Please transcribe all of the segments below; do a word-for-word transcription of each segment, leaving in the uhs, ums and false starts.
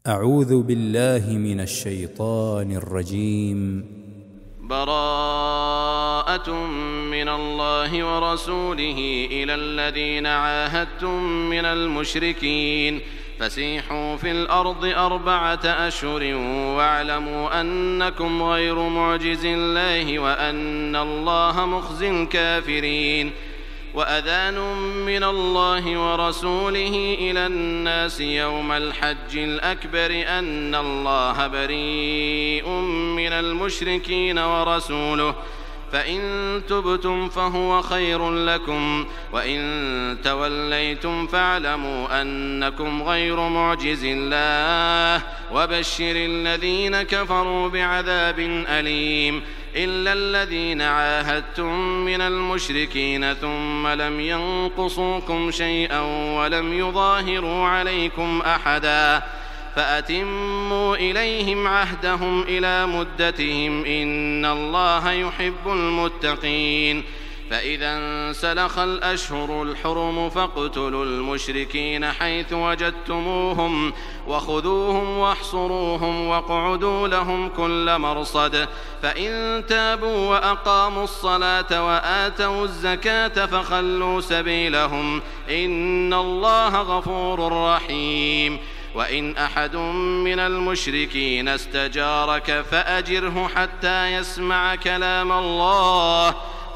أعوذ بالله من الشيطان الرجيم. براءة من الله ورسوله إلى الذين عاهدتم من المشركين فسيحوا في الأرض أربعة أشهر واعلموا أنكم غير معجز الله وأن الله مخزي الكافرين. وأذان من الله ورسوله إلى الناس يوم الحج الأكبر أن الله بريء من المشركين ورسوله فإن تبتم فهو خير لكم وإن توليتم فاعلموا أنكم غير معجز الله وبشر الذين كفروا بعذاب أليم. إلا الذين عاهدتم من المشركين ثم لم ينقصوكم شيئا ولم يظاهروا عليكم أحدا فأتموا إليهم عهدهم إلى مدتهم إن الله يحب المتقين. فإذا انسلخ الأشهر الحرم فاقتلوا المشركين حيث وجدتموهم وخذوهم واحصروهم واقعدوا لهم كل مرصد فإن تابوا وأقاموا الصلاة وآتوا الزكاة فخلوا سبيلهم إن الله غفور رحيم. وإن أحد من المشركين استجارك فأجره حتى يسمع كلام الله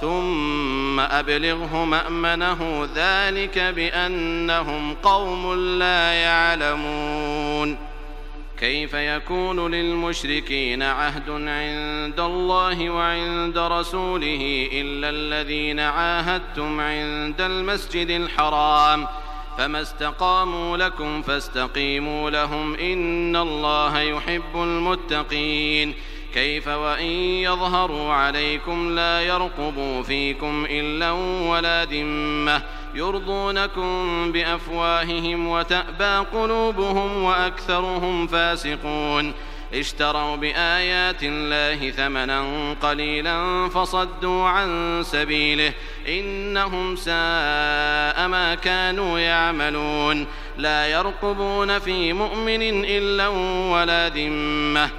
ثم أبلغه مأمنه ذلك بأنهم قوم لا يعلمون. كيف يكون للمشركين عهد عند الله وعند رسوله إلا الذين عاهدتم عند المسجد الحرام فما استقاموا لكم فاستقيموا لهم إن الله يحب المتقين. كيف وإن يظهروا عليكم لا يرقبوا فيكم إلا ولا ذمة يرضونكم بأفواههم وتأبى قلوبهم وأكثرهم فاسقون. اشتروا بآيات الله ثمنا قليلا فصدوا عن سبيله إنهم ساء ما كانوا يعملون. لا يرقبون في مؤمن إلا ولا ذمة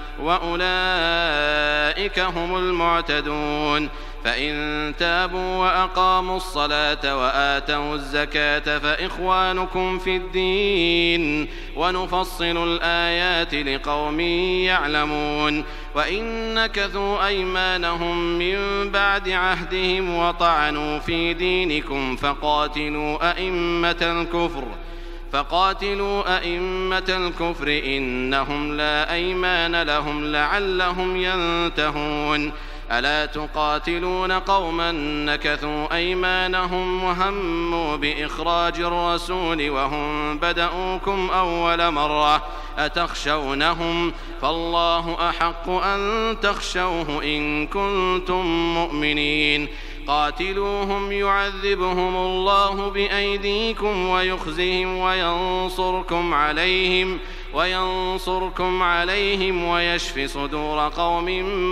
وأولئك هم المعتدون. فإن تابوا وأقاموا الصلاة وآتوا الزكاة فإخوانكم في الدين ونفصل الآيات لقوم يعلمون. وإن نكثوا أيمانهم من بعد عهدهم وطعنوا في دينكم فقاتلوا أئمة الكفر فقاتلوا أئمة الكفر إنهم لا أيمان لهم لعلهم ينتهون. ألا تقاتلون قوما نكثوا أيمانهم وهموا بإخراج الرسول وهم بدأوكم أول مرة أتخشونهم فالله أحق أن تخشوه إن كنتم مؤمنين. قاتلوهم يعذبهم الله بأيديكم ويخزهم وينصركم عليهم وينصركم عليهم ويشف صدور قوم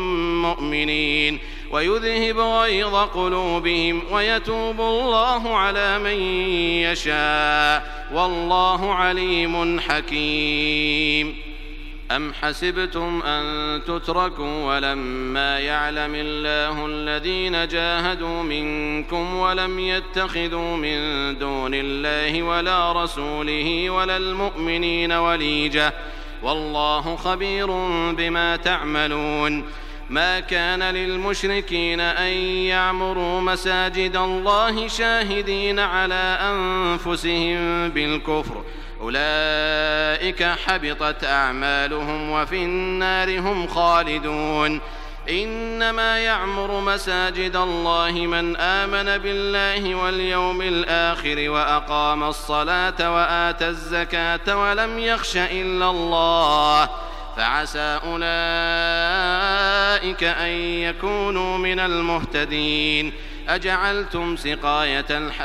مؤمنين ويذهب غيظ قلوبهم ويتوب الله على من يشاء والله عليم حكيم. أم حسبتم أن تتركوا ولما يعلم الله الذين جاهدوا منكم ولم يتخذوا من دون الله ولا رسوله ولا المؤمنين وليجة والله خبير بما تعملون. ما كان للمشركين أن يعمروا مساجد الله شاهدين على أنفسهم بالكفر أولئك حبطت أعمالهم وفي النار هم خالدون. إنما يعمر مساجد الله من آمن بالله واليوم الآخر وأقام الصلاة وآتى الزكاة ولم يخش إلا الله فعسى أولئك أن يكونوا من المهتدين. أجعلتم سقاية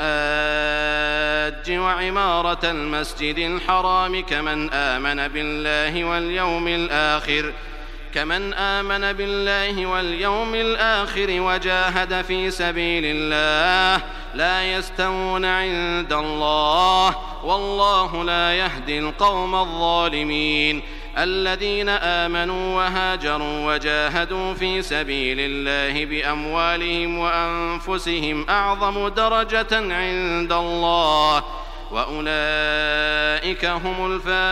الحاج وعمارة المسجد الحرام كمن آمن بالله واليوم الآخر كمن آمن بالله واليوم الآخر وجاهد في سبيل الله لا يستوون عند الله والله لا يهدي القوم الظالمين. الذين آمنوا وهاجروا وجاهدوا في سبيل الله بأموالهم وأنفسهم أعظم درجة عند الله وأولئك هم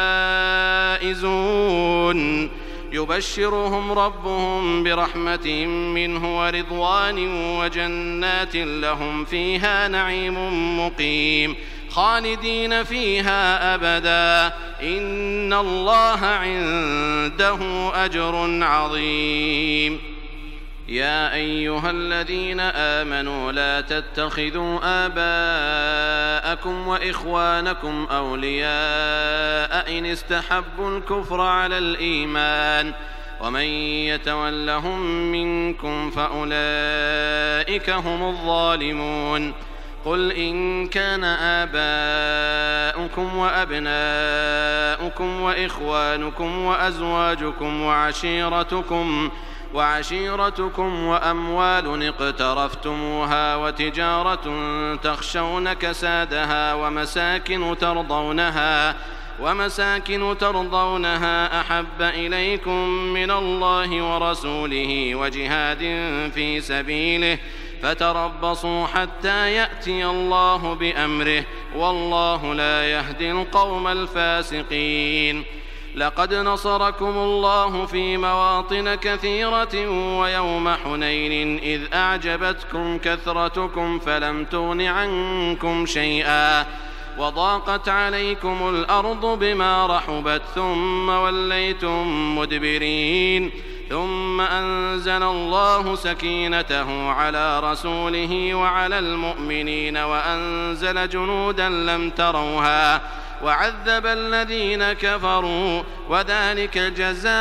الفائزون يبشرهم ربهم برحمة منه ورضوان وجنات لهم فيها نعيم مقيم خالدين فيها أبدا إن الله عنده أجر عظيم. يا أيها الذين آمنوا لا تتخذوا آباءكم وإخوانكم أولياء إن استحبوا الكفر على الإيمان ومن يتولهم منكم فأولئك هم الظالمون. قل إن كان آباؤكم وأبناؤكم وإخوانكم وأزواجكم وعشيرتكم وعشيرتكم وأموال اقترفتموها وتجارة تخشون كسادها ومساكن ترضونها ومساكن ترضونها أحب إليكم من الله ورسوله وجهاد في سبيله فتربصوا حتى يأتي الله بأمره والله لا يهدي القوم الفاسقين. لقد نصركم الله في مواطن كثيرة ويوم حنين إذ أعجبتكم كثرتكم فلم تغن عنكم شيئا وضاقت عليكم الأرض بما رحبت ثم وليتم مدبرين ثم أنزل الله سكينته على رسوله وعلى المؤمنين وأنزل جنودا لم تروها وعذب الذين كفروا وذلك جزاء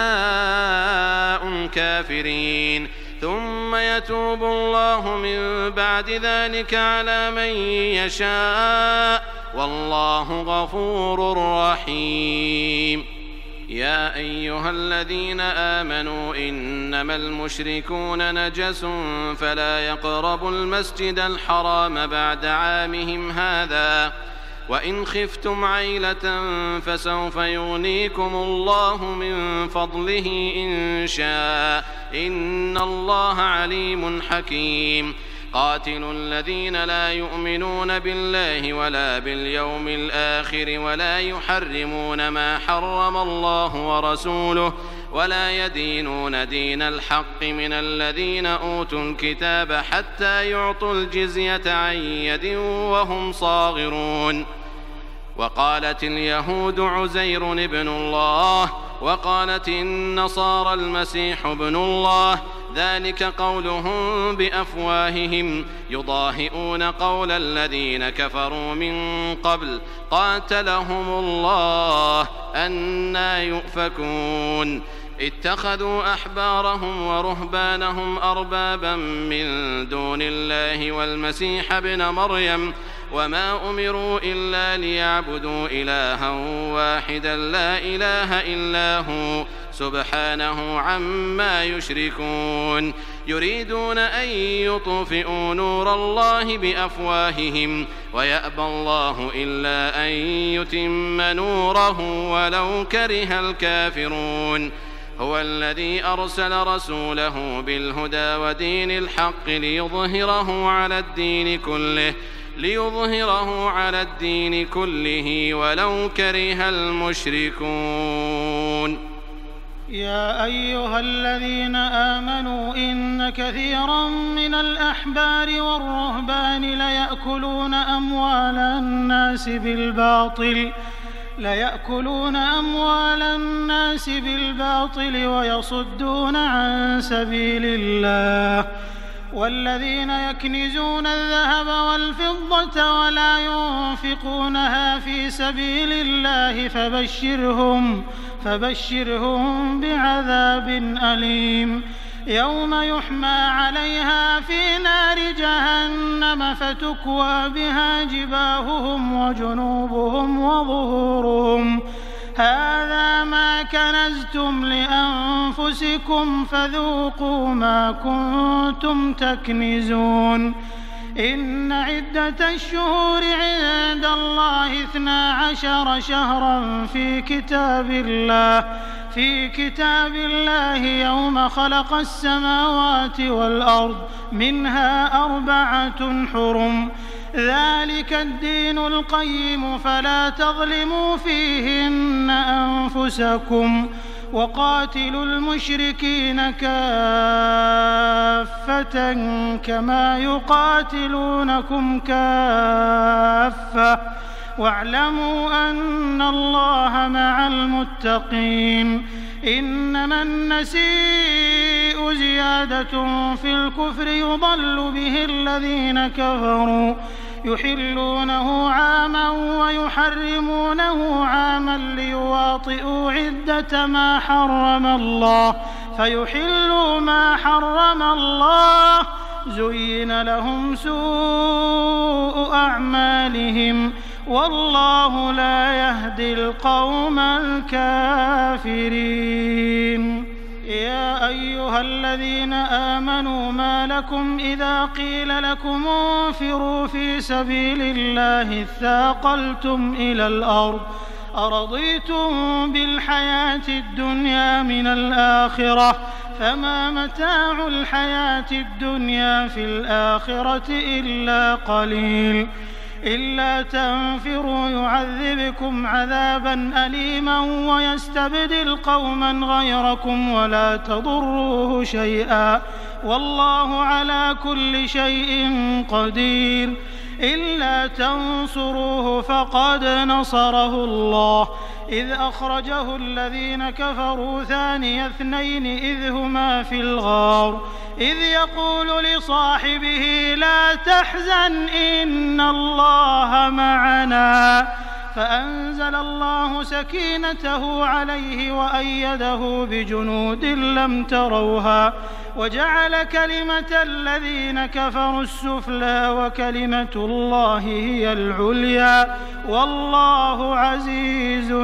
الكافرين. ثم يتوب الله من بعد ذلك على من يشاء والله غفور رحيم. يا أيها الذين آمنوا إنما المشركون نجس فلا يقربوا المسجد الحرام بعد عامهم هذا وإن خفتم عيلة فسوف يغنيكم الله من فضله إن شاء إن الله عليم حكيم. قاتلوا الذين لا يؤمنون بالله ولا باليوم الآخر ولا يحرمون ما حرم الله ورسوله ولا يدينون دين الحق من الذين أوتوا الكتاب حتى يعطوا الجزية عن يد وهم صاغرون. وقالت اليهود عزير ابن الله وقالت النصارى المسيح ابن الله ذلك قولهم بأفواههم يضاهئون قول الذين كفروا من قبل قاتلهم الله أنى يؤفكون. اتخذوا أحبارهم ورهبانهم أربابا من دون الله والمسيح ابن مريم وما أمروا إلا ليعبدوا إلها واحدا لا إله إلا هو سبحانه عما يشركون. يريدون أن يطفئوا نور الله بأفواههم ويأبى الله إلا أن يتم نوره ولو كره الكافرون. هو الذي أرسل رسوله بالهدى ودين الحق ليظهره على الدين كله ليظهره على الدين كله ولو كره المشركون. يا أيها الذين آمنوا إن كثيرا من الأحبار والرهبان ليأكلون أموال الناس بالباطل ليأكلون أموال الناس بالباطل ويصدون عن سبيل الله والذين يكنزون الذهب والفضة ولا ينفقونها في سبيل الله فبشرهم فبشرهم بعذاب أليم. يوم يحمى عليها في نار جهنم فتكوى بها جباههم وجنوبهم وظهورهم هذا ما كنزتم لأنفسكم فذوقوا ما كنتم تكنزون. إن عدة الشهور عند الله اثنا عشر شهرا في كتاب الله في كتاب الله يوم خلق السماوات والأرض منها أربعة حرم ذلك الدين القيم فلا تظلموا فيهن أنفسكم وقاتلوا المشركين كافة كما يقاتلونكم كافة واعلموا أن الله مع المتقين إنما النسيء زيادة في الكفر يضل به الذين كفروا يحلونه عاما ويحرمونه عاما ليواطئوا عدة ما حرم الله فيحلوا ما حرم الله زين لهم سوء أعمالهم والله لا يهدي القوم الكافرين يا أيها الذين آمنوا ما لكم إذا قيل لكم انفروا في سبيل الله اثاقلتم إلى الأرض أرضيتم بالحياة الدنيا من الآخرة فما متاع الحياة الدنيا في الآخرة إلا قليل إلا تنفروا يعذبكم عذابا أليما ويستبدل قوما غيركم ولا تضروه شيئا والله على كل شيء قدير إلا تنصروه فقد نصره الله إذ أخرجه الذين كفروا ثاني اثنين إذ هما في الغار إذ يقول لصاحبه لا تحزن إن الله معنا فأنزل الله سكينته عليه وأيده بجنود لم تروها وجعل كلمة الذين كفروا السفلى وكلمة الله هي العليا والله عزيز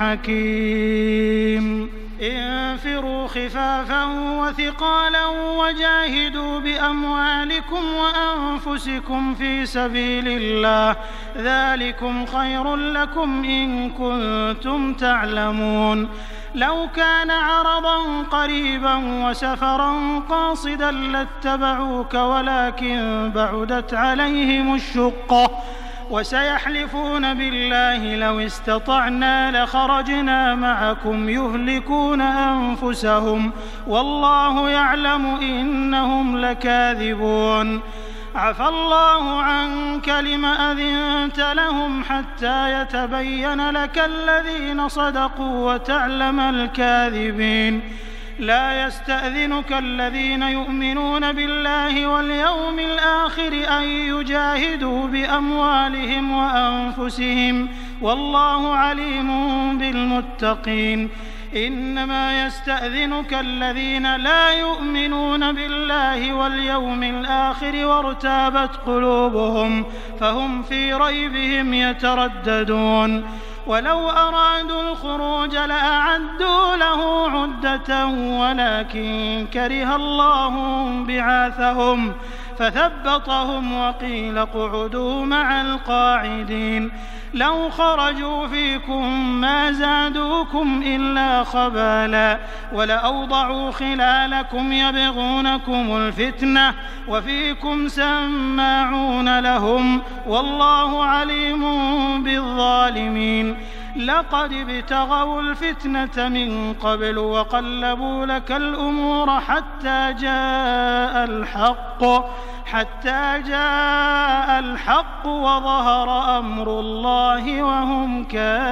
حكيم انفروا خفافا وثقالا وجاهدوا بأموالكم وأنفسكم في سبيل الله ذلكم خير لكم إن كنتم تعلمون لو كان عرضا قريبا وسفرا قاصدا لاتبعوك ولكن بعدت عليهم الشقة وسيحلفون بالله لو استطعنا لخرجنا معكم يهلكون أنفسهم والله يعلم إنهم لكاذبون عفى الله عنك لم أذنت لهم حتى يتبين لك الذين صدقوا وتعلم الكاذبين لا يستأذنك الذين يؤمنون بالله واليوم الآخر أن يجاهدوا بأموالهم وأنفسهم والله عليم بالمتقين إنما يستأذنك الذين لا يؤمنون بالله واليوم الآخر وارتابت قلوبهم فهم في ريبهم يترددون ولو أرادوا الخروج لأعدوا له عدة ولكن كره الله بعاثهم فثبطهم وقيل اقعدوا مع القاعدين لو خرجوا فيكم ما زادوكم إلا خبالا ولأوضعوا خلالكم يبغونكم الفتنة وفيكم سماعون لهم والله عليم بالظالمين لقد ابتغوا الفتنة من قبل وقلبوا لك الأمور حتى جاء الحق حتى جاء الحق وظهر أمر الله وهم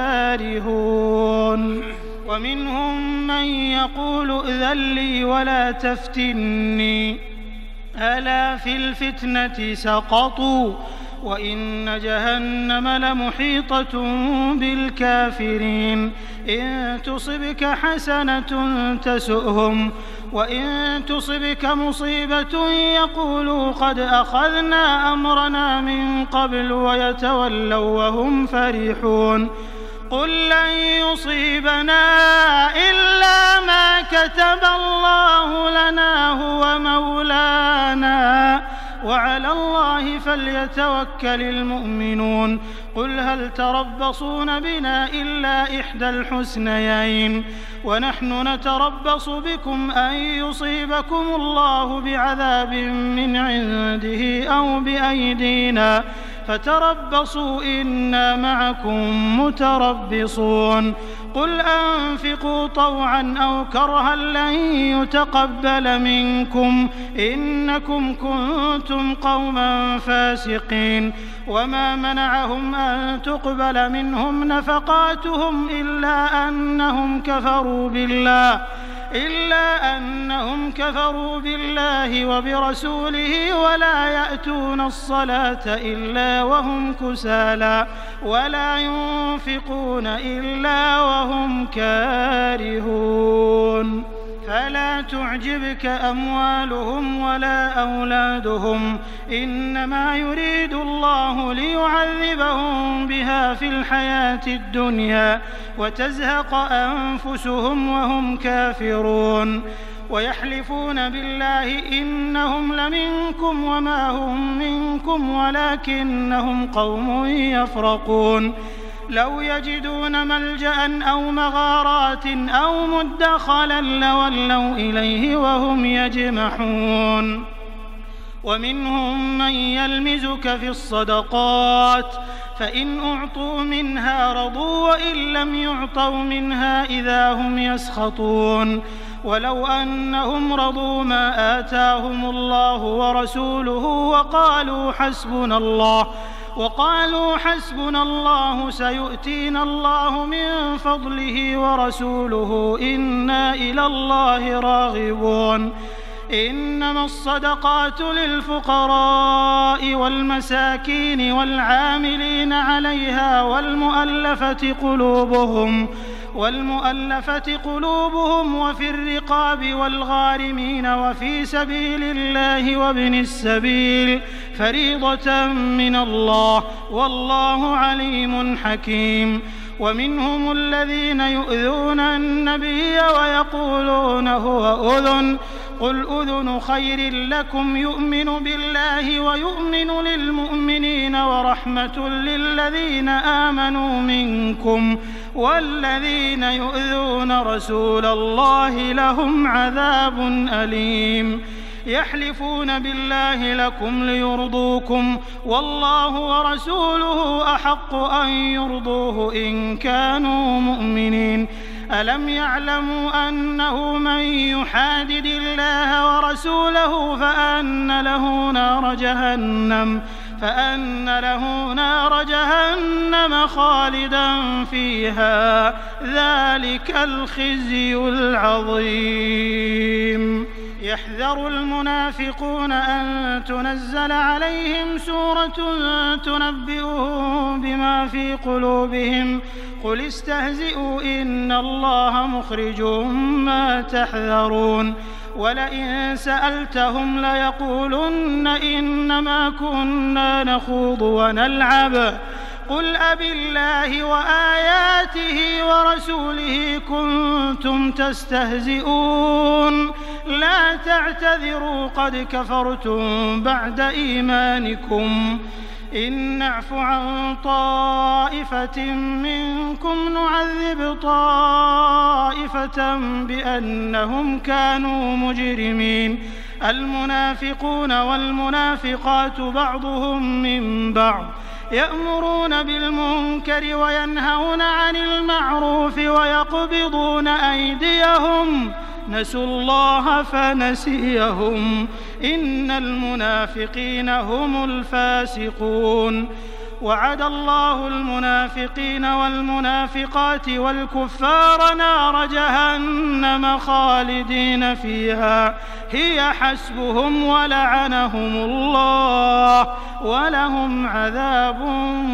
كارهون ومنهم من يقول ائذن لي ولا تفتني ألا في الفتنة سقطوا وإن جهنم لمحيطة بالكافرين إن تصبك حسنة تسؤهم وإن تصبك مصيبة يقولوا قد أخذنا أمرنا من قبل ويتولوا وهم فرحون قل لن يصيبنا إلا ما كتب الله لنا هو مولانا وعلى الله الله فليتوكل المؤمنون قل هل تربصون بنا إلا إحدى الحسنيين ونحن نتربص بكم أن يصيبكم الله بعذاب من عنده أو بأيدينا فتربصوا إنا معكم متربصون قل أنفقوا طوعا أو كرها لن يتقبل منكم إنكم كنتم قوما فاسقين وما منعهم أن تقبل منهم نفقاتهم إلا أنهم كفروا بالله إلا أنهم كفروا بالله وبرسوله ولا يأتون الصلاة إلا وهم كسالى ولا ينفقون إلا وهم كارهون فلا تعجبك أموالهم ولا أولادهم إنما يريد الله ليعذبهم بها في الحياة الدنيا وتزهق أنفسهم وهم كافرون ويحلفون بالله إنهم لمنكم وما هم منكم ولكنهم قوم يفرقون لو يجدون ملجأ أو مغارات أو مدخلا لولوا إليه وهم يجمحون ومنهم من يلمزك في الصدقات فإن أعطوا منها رضوا وإن لم يعطوا منها إذا هم يسخطون ولو أنهم رضوا ما آتاهم الله ورسوله وقالوا حسبنا الله وقالوا حسبنا الله سيؤتينا الله من فضله ورسوله إنا إلى الله راغبون إنما الصدقات للفقراء والمساكين والعاملين عليها والمؤلفة قلوبهم والمؤلفة قلوبهم وفي الرقاب والغارمين وفي سبيل الله وابن السبيل فريضة من الله والله عليم حكيم ومنهم الذين يؤذون النبي ويقولون هو أذن قل أذن خير لكم يؤمن بالله ويؤمن للمؤمنين ورحمة للذين آمنوا منكم والذين يؤذون رسول الله لهم عذاب أليم يحلفون بالله لكم ليرضوكم والله ورسوله أحق أن يرضوه إن كانوا مؤمنين ألم يعلموا أنه من يحادد الله ورسوله فأن له نار جهنم فأن له نار جهنم خالدا فيها ذلك الخزي العظيم يحذر المنافقون أن تنزل عليهم سورة تنبئهم بما في قلوبهم قل استهزئوا إن الله مخرج ما تحذرون ولئن سألتهم ليقولن إنما كنا نخوض ونلعب قل أبالله وآياته ورسوله كنتم تستهزئون لا تعتذروا قد كفرتم بعد إيمانكم إن نعف عن طائفة منكم نعذب طائفة بأنهم كانوا مجرمين المنافقون والمنافقات بعضهم من بعض يأمرون بالمنكر وينهون عن المعروف ويقبضون أيديهم نسوا الله فنسيهم إن المنافقين هم الفاسقون وعد الله المنافقين والمنافقات والكفار نار جهنم خالدين فيها هي حسبهم ولعنهم الله ولهم عذاب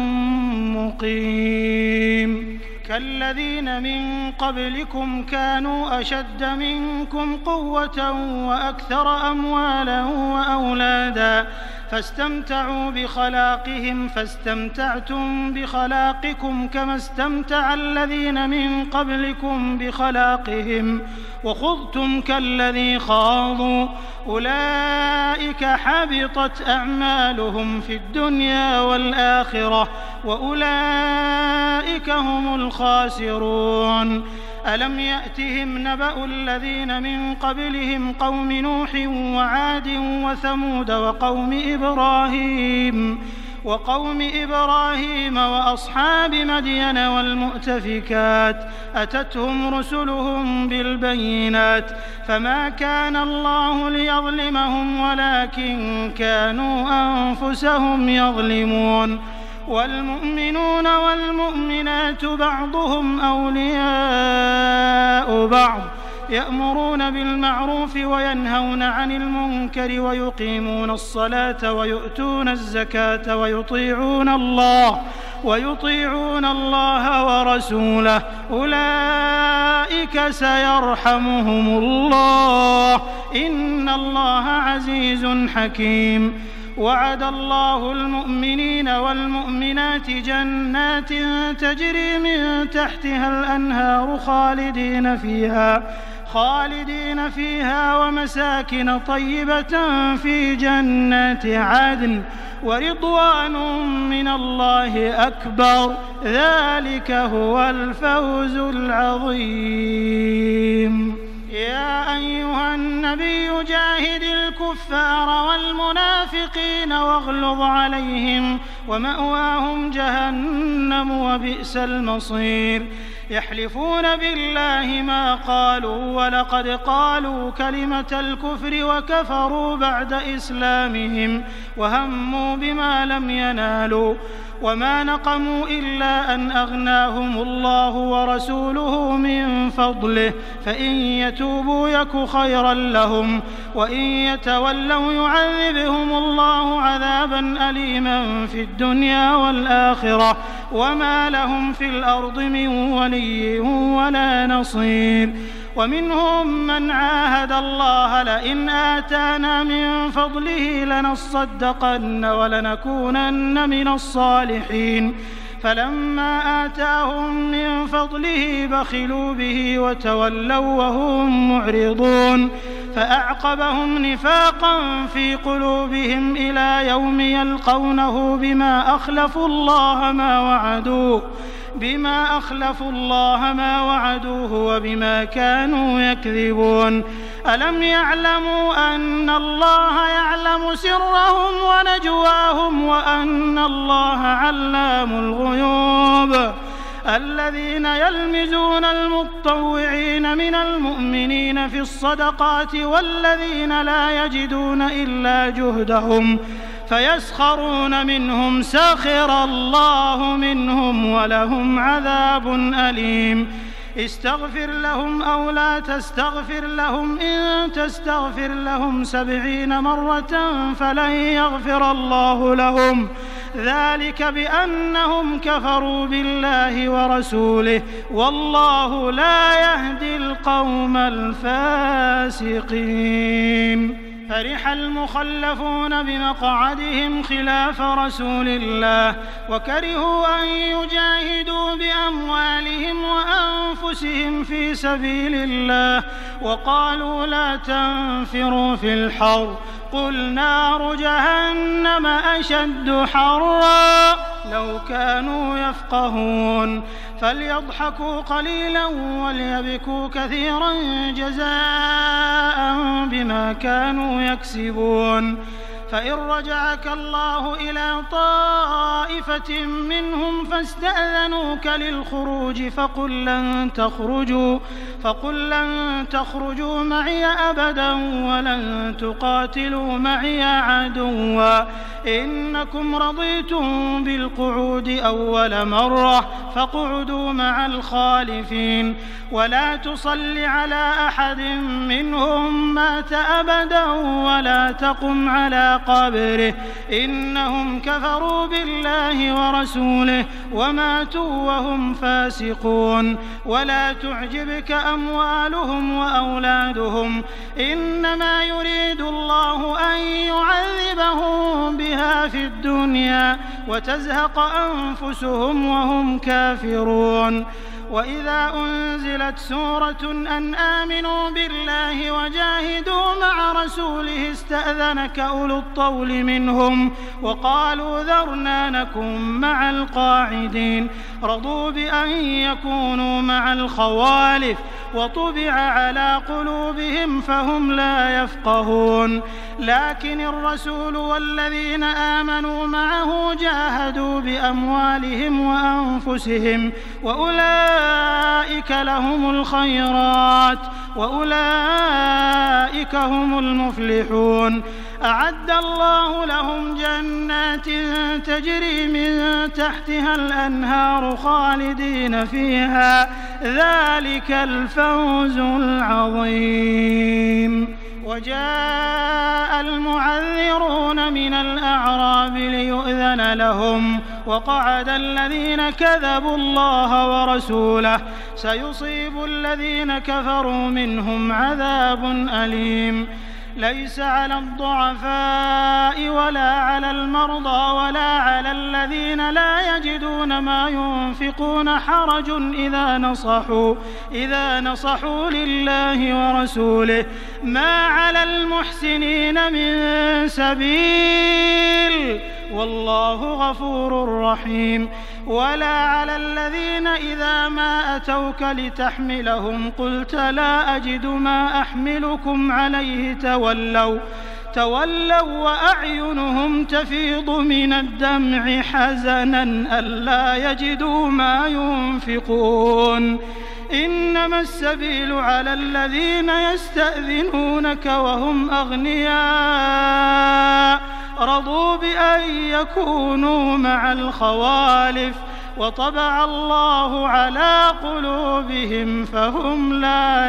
مقيم كالذين من قبلكم كانوا أشد منكم قوة وأكثر أموالا وأولادا فاستمتعوا بخلاقهم فاستمتعتم بخلاقكم كما استمتع الذين من قبلكم بخلاقهم وخضتم كالذي خاضوا أولئك حبطت أعمالهم في الدنيا والآخرة وأولئك هم الخاسرون. ألم يأتهم نبأ الذين من قبلهم قوم نوح وعاد وثمود وقوم إبراهيم وقوم إبراهيم وأصحاب مدين والمؤتفكات أتتهم رسلهم بالبينات فما كان الله ليظلمهم ولكن كانوا أنفسهم يظلمون. والمؤمنون والمؤمنات بعضهم أولياء بعض يأمرون بالمعروف وينهون عن المنكر ويقيمون الصلاة ويؤتون الزكاة ويطيعون الله ويطيعون الله ورسوله أولئك سيرحمهم الله إن الله عزيز حكيم. وعد الله المؤمنين والمؤمنات جنات تجري من تحتها الأنهار خالدين فيها خالدين فيها ومساكن طيبة في جنات عدن ورضوان من الله أكبر ذلك هو الفوز العظيم. يا أيها النبي جاهد الكفار والمنافقين واغلظ عليهم ومأواهم جهنم وبئس المصير. يحلفون بالله ما قالوا ولقد قالوا كلمة الكفر وكفروا بعد إسلامهم وهموا بما لم ينالوا وما نقموا إلا أن أغناهم الله ورسوله من فضله فإن يتوبوا يك خيرا لهم وإن يتولوا يعذبهم الله عذابا أليما في الدنيا والآخرة وما لهم في الأرض من ولي ولا نصير. ومنهم من عاهد الله لئن آتانا من فضله لنصدقن ولنكونن من الصالحين فلما آتاهم من فضله بخلوا به وتولوا وهم معرضون فأعقبهم نفاقا في قلوبهم إلى يوم يلقونه بما أخلفوا الله ما وعدوه بما أخلفوا الله ما وعدوه وبما كانوا يكذبون. ألم يعلموا أن الله يعلم سرهم ونجواهم وأن الله علام الغيوب. الذين يلمزون المتطوعين من المؤمنين في الصدقات والذين لا يجدون إلا جهدهم فيسخرون منهم سخر الله منهم ولهم عذاب أليم. استغفر لهم أو لا تستغفر لهم إن تستغفر لهم سبعين مرة فلن يغفر الله لهم ذلك بأنهم كفروا بالله ورسوله والله لا يهدي القوم الفاسقين. فرح المخلفون بمقعدهم خلاف رسول الله وكرهوا أن يجاهدوا بأموالهم وأنفسهم في سبيل الله وقالوا لا تنفروا في الحر قل نار جهنم أشد حرا لو كانوا يفقهون. فليضحكوا قليلا وليبكوا كثيرا جزاء بما كانوا يكسبون. فإن رجعك الله إلى طائفة منهم فاستأذنوك للخروج فقل لن تخرجوا فقل لن تخرجوا معي أبدا ولن تقاتلوا معي عدوا إنكم رضيتم بالقعود أول مرة فاقعدوا مع الخالفين ولا تصل على أحد منهم مات أبدا ولا تقم على على قبره إنهم كفروا بالله ورسوله وماتوا وهم فاسقون ولا تعجبك أموالهم وأولادهم إنما يريد الله أن يعذبهم بها في الدنيا وتزهق أنفسهم وهم كافرون وإذا أنزلت سورة أن آمنوا بالله وجاهدوا مع رسوله استأذنك أولو الطول منهم وقالوا ذرنا نكن مع القاعدين رضوا بأن يكونوا مع الخوالف وطبع على قلوبهم فهم لا يفقهون لكن الرسول والذين آمنوا معه جاهدوا بأموالهم وأنفسهم وأولئك لهم الخيرات وأولئك هم المفلحون أعد الله لهم جنات تجري من تحتها الأنهار خالدين فيها ذلك الفوز العظيم وجاء المعذرون من الأعراب ليؤذن لهم وقعد الذين كذبوا الله ورسوله سيصيب الذين كفروا منهم عذاب أليم ليس على الضعفاء ولا على المرضى ولا على الذين لا يجدون ما ينفقون حرج إذا نصحوا إذا نصحوا لله ورسوله ما على المحسنين من سبيل والله غفور رحيم ولا على الذين إذا ما أتوك لتحملهم قلت لا أجد ما أحملكم عليه تولوا تولوا وأعينهم تفيض من الدمع حزنا ألا يجدوا ما ينفقون إنما السبيل على الذين يستأذنونك وهم أغنياء رضوا بأن يكونوا مع الخوالف وطبع الله على قلوبهم فهم لا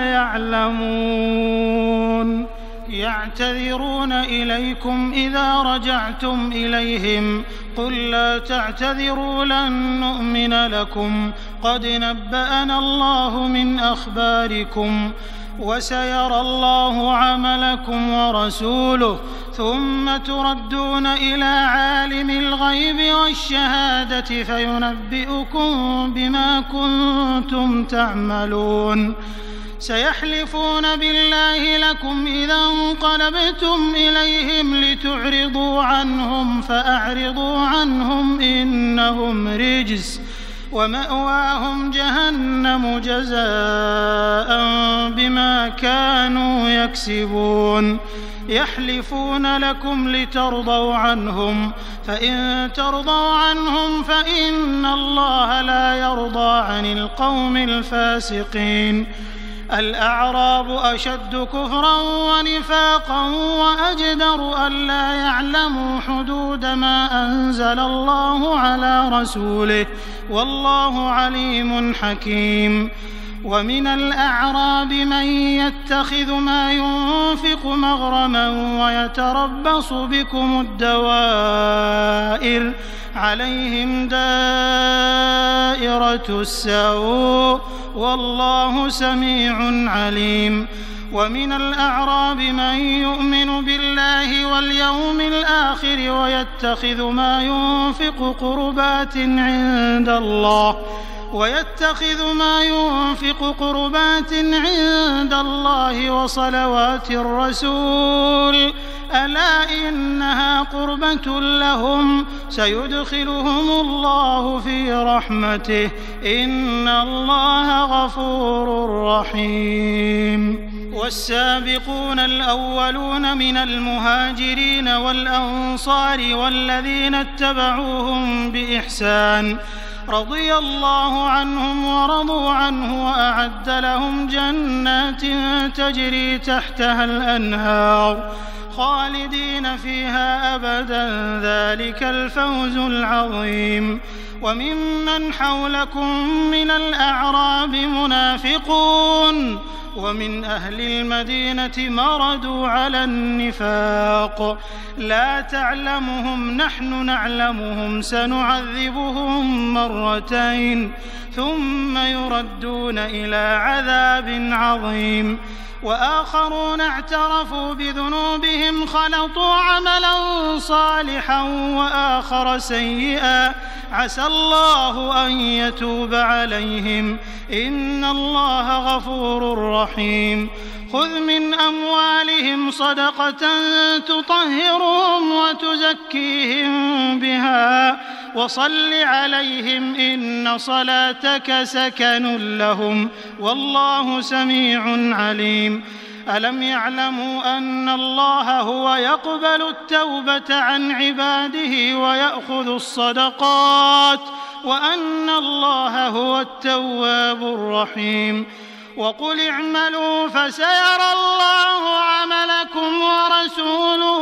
يعلمون يعتذرون إليكم إذا رجعتم إليهم قل لا تعتذروا لن نؤمن لكم قد نبأنا الله من أخباركم وسيرى الله عملكم ورسوله ثم تردون إلى عالم الغيب والشهادة فينبئكم بما كنتم تعملون سيحلفون بالله لكم إذا انقلبتم إليهم لتعرضوا عنهم فأعرضوا عنهم إنهم رجس ومأواهم جهنم جزاء بما كانوا يكسبون يحلفون لكم لترضوا عنهم فإن ترضوا عنهم فإن الله لا يرضى عن القوم الفاسقين الأعراب أشد كفرا ونفاقا وأجدر ألا يعلموا حدود ما أنزل الله على رسوله والله عليم حكيم ومن الأعراب من يتخذ ما ينفق مغرما ويتربص بكم الدوائر عليهم دائرة السوء والله سميع عليم ومن الأعراب من يؤمن بالله واليوم الآخر ويتخذ ما ينفق قربات عند الله ويتخذ ما ينفق قربات عند الله وصلوات الرسول ألا إنها قربة لهم سيدخلهم الله في رحمته إن الله غفور رحيم والسابقون الأولون من المهاجرين والأنصار والذين اتبعوهم بإحسان رضي الله عنهم ورضوا عنه وأعد لهم جنات تجري تحتها الأنهار خالدين فيها أبدا ذلك الفوز العظيم وممن حولكم من الأعراب منافقون ومن أهل المدينة مردوا على النفاق لا تعلمهم نحن نعلمهم سنعذبهم مرتين ثم يردون إلى عذاب عظيم وآخرون اعترفوا بذنوبهم خلطوا عملا صالحا وآخر سيئا عسى الله أن يتوب عليهم إن الله غفور رحيم خذ من أموالهم صدقة تطهرهم وتزكيهم بها وصل عليهم إن صلاتك سكن لهم والله سميع عليم ألم يعلموا أن الله هو يقبل التوبة عن عباده ويأخذ الصدقات وأن الله هو التواب الرحيم وقل اعملوا فسيرى الله عملكم ورسوله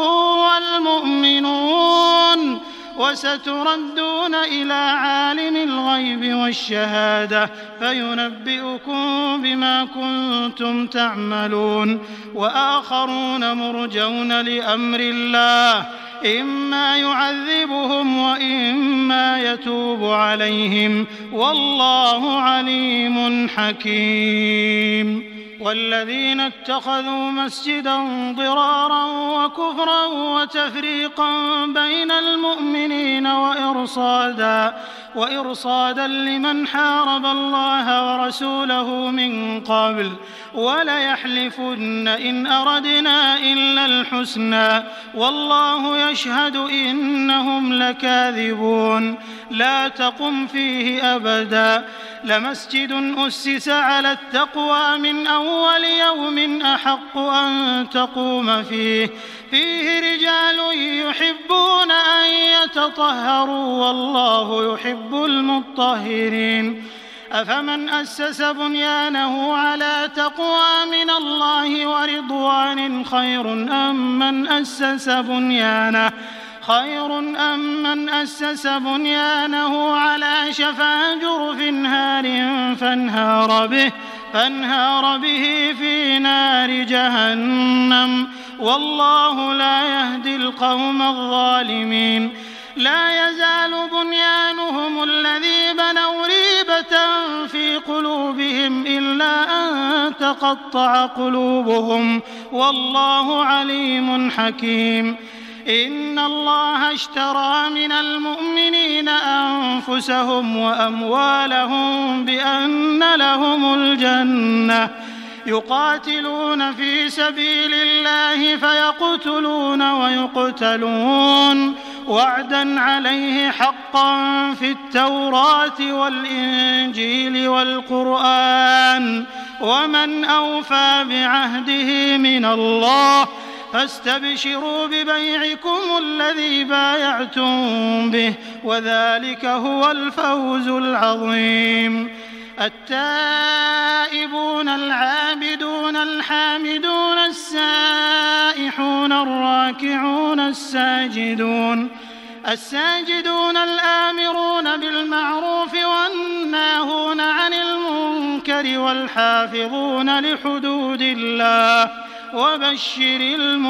والمؤمنون وستردون إلى عالم الغيب والشهادة فينبئكم بما كنتم تعملون وآخرون مرجون لأمر الله إما يعذبهم وإما يتوب عليهم والله عليم حكيم والذين اتخذوا مسجدا ضرارا وكفرا وتفريقا بين المؤمنين وإرصادا وإرصادا لمن حارب الله ورسوله من قبل وليحلفن إن أردنا إلا الحسنى والله يشهد إنهم لكاذبون لا تقم فيه أبدا لمسجد أسس على التقوى من أول يوم أحق أن تقوم فيه فيه رجال يحبون أن يتطهروا والله يحب المطهرين أفمن أسس بنيانه على تقوى من الله ورضوان خير أم من أسس بنيانه خير أم من أسس بنيانه على شفا جرف هار فانهار به فانهار به في نار جهنم والله لا يهدي القوم الظالمين لا يزال بنيانهم الذي بنوا ريبة في قلوبهم إلا أن تقطع قلوبهم والله عليم حكيم إن الله اشترى من المؤمنين أنفسهم وأموالهم بأن لهم الجنة يقاتلون في سبيل الله فيقتلون ويقتلون وعدا عليه حقا في التوراة والإنجيل والقرآن ومن أوفى بعهده من الله فاستبشروا ببيعكم الذي بايعتم به وذلك هو الفوز العظيم التائبون العابدون الحامدون السائحون الراكعون الساجدون الساجدون الآمرون بالمعروف والناهون عن المنكر والحافظون لحدود الله وبشر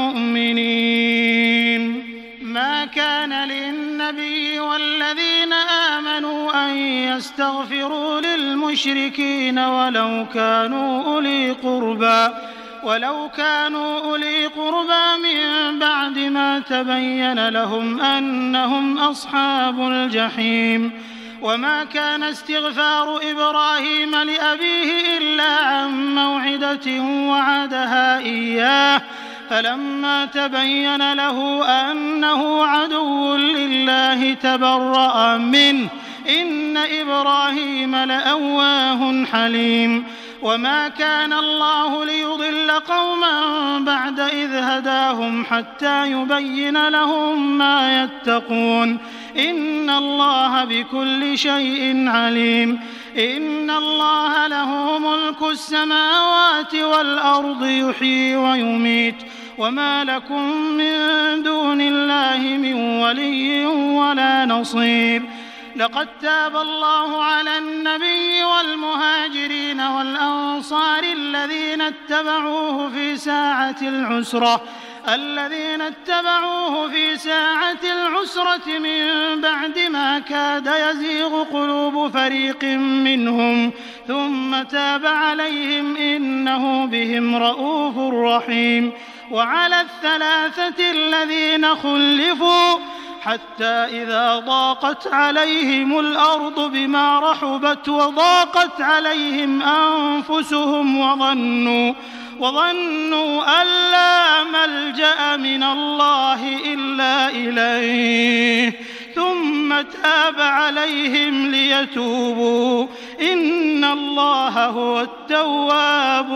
المؤمنين ما كان للنبي والذين آمنوا أن يستغفروا للمشركين ولو كانوا أولي قربى ولو كانوا أولي قربى من بعد ما تبين لهم أنهم أصحاب الجحيم وما كان استغفار إبراهيم لأبيه إلا عن موعدة وعدها إياه فلما تبين له أنه عدو لله تبرأ منه إن إبراهيم لأواه حليم وما كان الله ليضل قوما بعد إذ هداهم حتى يبين لهم ما يتقون إن الله بكل شيء عليم إن الله له ملك السماوات والأرض يحيي ويميت وما لكم من دون الله من ولي ولا نصير لقد تاب الله على النبي والمهاجرين والأنصار الذين اتبعوه في ساعة العسرة الذين اتبعوه في ساعة العسرة من بعد ما كاد يزيغ قلوب فريق منهم ثم تاب عليهم إنه بهم رءوف رحيم. وعلى الثلاثة الذين خلفوا حتى إذا ضاقت عليهم الأرض بما رحبت وضاقت عليهم أنفسهم وظنوا وظنوا أن لا ملجأ من الله إلا إليه ثم تاب عليهم ليتوبوا إن الله هو التواب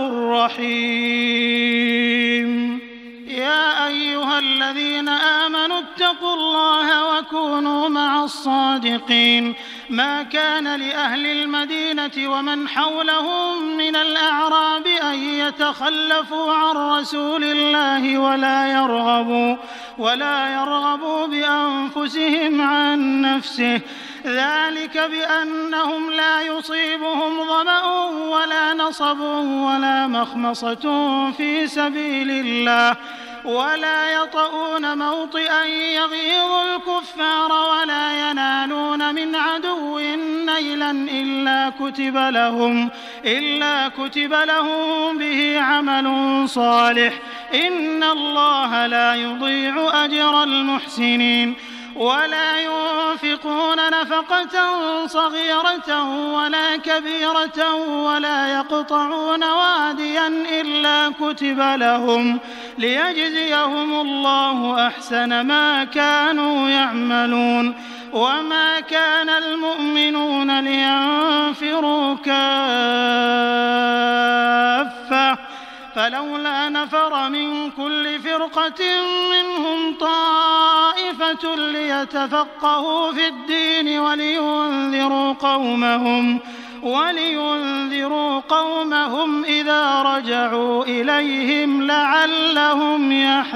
الرحيم. يا أيها الذين آمنوا اتقوا الله وكونوا مع الصادقين. ما كان لأهل المدينة ومن حولهم من الأعراب أن يتخلفوا عن رسول الله ولا يرغبوا ولا يرغبوا بأنفسهم عن نفسه ذلك بأنهم لا يصيبهم ظمأ ولا نصب ولا مخمصة في سبيل الله ولا يطؤون موطئا يغيظ الكفار ولا ينالون من عدو نيلا إلا كتب لهم إلا كتب لهم به عمل صالح إن الله لا يضيع أجر المحسنين. ولا ينفقون نفقة صغيرة ولا كبيرة ولا يقطعون واديا إلا كتب لهم ليجزيهم الله أحسن ما كانوا يعملون. وما كان المؤمنون لينفروا كافة فلولا نفر من كل فرقة منهم طائفة ليتفقهوا في الدين ولينذروا قومهم ولينذروا قومهم إذا رجعوا إليهم لعلهم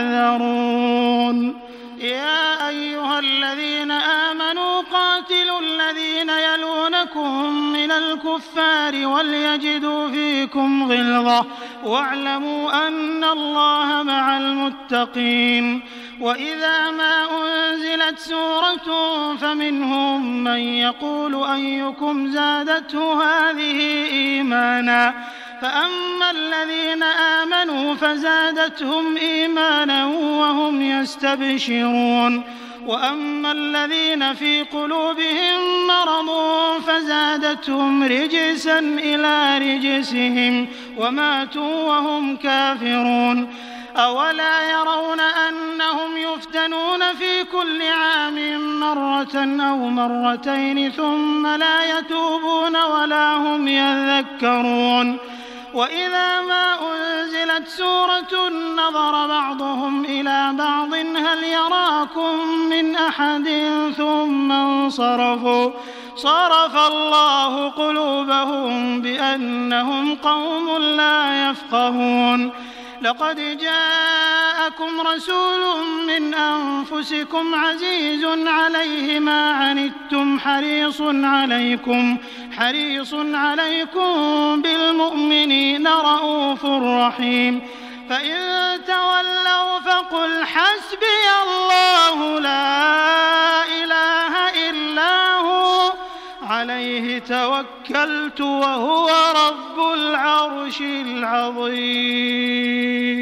يحذرون. يا أيها الذين آمنوا قاتلوا الذين يلونكم من الكفار وليجدوا فيكم غلظة واعلموا أن الله مع المتقين. وإذا ما أنزلت سورة فمنهم من يقول أيكم زادته هذه إيمانا فأما الذين آمنوا فزادتهم إيمانا وهم يستبشرون وأما الذين في قلوبهم مرض فزادتهم رجسا إلى رجسهم وماتوا وهم كافرون. أولا يرون أنهم يفتنون في كل عام مرة أو مرتين ثم لا يتوبون ولا هم يذكرون. وإذا ما أنزلت سورة نظر بعضهم إلى بعض هل يراكم من أحد ثم انصرفوا صرف الله قلوبهم بأنهم قوم لا يفقهون. لقد جاءكم رسول من أنفسكم عزيز عليه ما عنتم حريص عليكم حريص عليكم بالمؤمنين رءوف رحيم. فإن تولوا فقل حسبي الله لا إله إلا هو عليه توكلت وهو رب العرش العظيم.